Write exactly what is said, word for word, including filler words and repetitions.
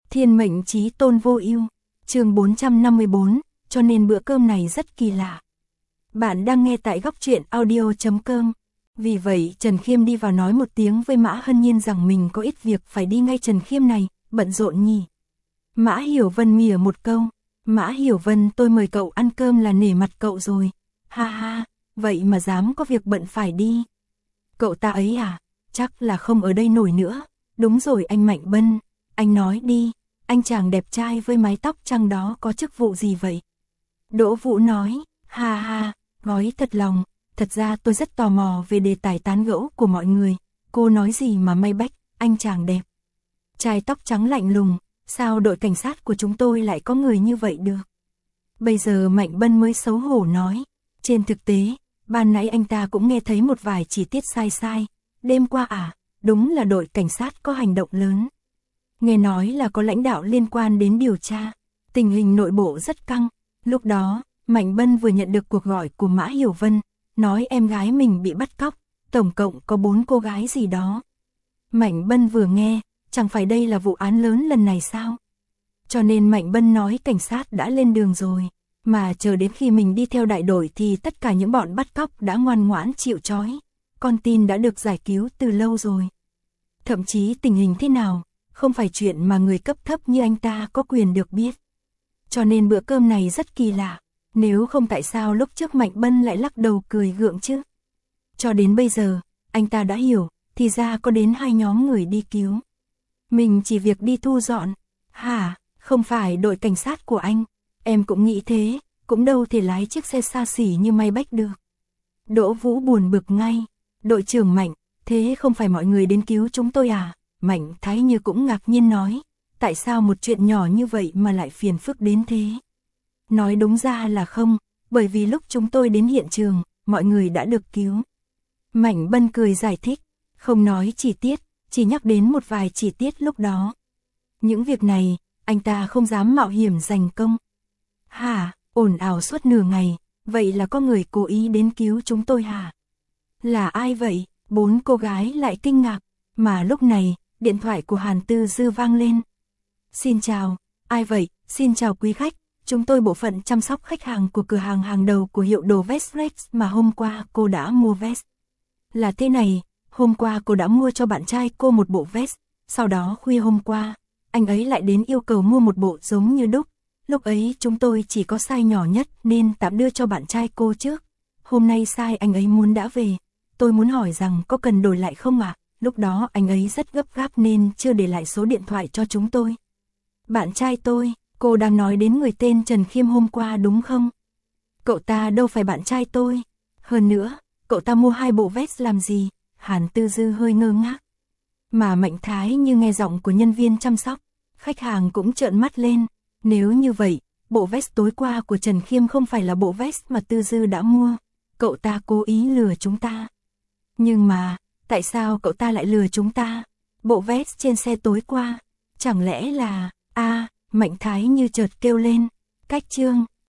Thiên mệnh chí tôn vô ưu, chương bốn trăm năm mươi bốn, cho nên bữa cơm này rất kỳ lạ. Bạn đang nghe tại góc truyện audio chấm com. Vì vậy Trần Khiêm đi vào nói một tiếng với Mã Hân Nhiên rằng mình có ít việc phải đi ngay. Trần Khiêm này, bận rộn nhỉ. Mã Hiểu Vân mỉa một câu. Mã Hiểu Vân, tôi mời cậu ăn cơm là nể mặt cậu rồi. Ha ha, vậy mà dám có việc bận phải đi. Cậu ta ấy à, chắc là không ở đây nổi nữa. Đúng rồi anh Mạnh Bân, anh nói đi, anh chàng đẹp trai với mái tóc trắng đó có chức vụ gì vậy? Đỗ Vũ nói, ha ha, gói thật lòng, thật ra tôi rất tò mò về đề tài tán gẫu của mọi người. Cô nói gì mà may bách, anh chàng đẹp trai tóc trắng lạnh lùng, sao đội cảnh sát của chúng tôi lại có người như vậy được? Bây giờ Mạnh Bân mới xấu hổ nói, trên thực tế, ban nãy anh ta cũng nghe thấy một vài chi tiết sai sai. Đêm qua à, đúng là đội cảnh sát có hành động lớn. Nghe nói là có lãnh đạo liên quan đến điều tra, tình hình nội bộ rất căng. Lúc đó, Mạnh Bân vừa nhận được cuộc gọi của Mã Hiểu Vân, nói em gái mình bị bắt cóc, tổng cộng có bốn cô gái gì đó. Mạnh Bân vừa nghe, chẳng phải đây là vụ án lớn lần này sao? Cho nên Mạnh Bân nói cảnh sát đã lên đường rồi, mà chờ đến khi mình đi theo đại đội thì tất cả những bọn bắt cóc đã ngoan ngoãn chịu trói. Con tin đã được giải cứu từ lâu rồi. Thậm chí tình hình thế nào, không phải chuyện mà người cấp thấp như anh ta có quyền được biết. Cho nên bữa cơm này rất kỳ lạ, nếu không tại sao lúc trước Mạnh Bân lại lắc đầu cười gượng chứ. Cho đến bây giờ, anh ta đã hiểu, thì ra có đến hai nhóm người đi cứu. Mình chỉ việc đi thu dọn. Hả, không phải đội cảnh sát của anh, em cũng nghĩ thế, cũng đâu thể lái chiếc xe xa xỉ như may bách được. Đỗ Vũ buồn bực ngay, đội trưởng Mạnh, thế không phải mọi người đến cứu chúng tôi à? Mạnh Thái Như cũng ngạc nhiên nói, tại sao một chuyện nhỏ như vậy mà lại phiền phức đến thế? Nói đúng ra là không, bởi vì lúc chúng tôi đến hiện trường, mọi người đã được cứu. Mạnh Bân cười giải thích, không nói chi tiết, chỉ nhắc đến một vài chi tiết lúc đó. Những việc này, anh ta không dám mạo hiểm giành công. Hả, ồn ào suốt nửa ngày, vậy là có người cố ý đến cứu chúng tôi hả? Là ai vậy? Bốn cô gái lại kinh ngạc, mà lúc này, điện thoại của Hàn Tư Dư vang lên. Xin chào, ai vậy? Xin chào quý khách, chúng tôi bộ phận chăm sóc khách hàng của cửa hàng hàng đầu của hiệu đồ vest Rex mà hôm qua cô đã mua vest. Là thế này, hôm qua cô đã mua cho bạn trai cô một bộ vest, sau đó khuya hôm qua, anh ấy lại đến yêu cầu mua một bộ giống như đúc. Lúc ấy chúng tôi chỉ có size nhỏ nhất nên tạm đưa cho bạn trai cô trước. Hôm nay size anh ấy muốn đã về, tôi muốn hỏi rằng có cần đổi lại không ạ? À? Lúc đó anh ấy rất gấp gáp nên chưa để lại số điện thoại cho chúng tôi. Bạn trai tôi, cô đang nói đến người tên Trần Khiêm hôm qua đúng không? Cậu ta đâu phải bạn trai tôi. Hơn nữa, cậu ta mua hai bộ vest làm gì? Hàn Tư Dư hơi ngơ ngác. Mà Mạnh Thái Như nghe giọng của nhân viên chăm sóc, khách hàng cũng trợn mắt lên. Nếu như vậy, bộ vest tối qua của Trần Khiêm không phải là bộ vest mà Tư Dư đã mua. Cậu ta cố ý lừa chúng ta. Nhưng mà, tại sao cậu ta lại lừa chúng ta? Bộ vest trên xe tối qua, chẳng lẽ là... a à, Mạnh Thái Như chợt kêu lên. Cách chương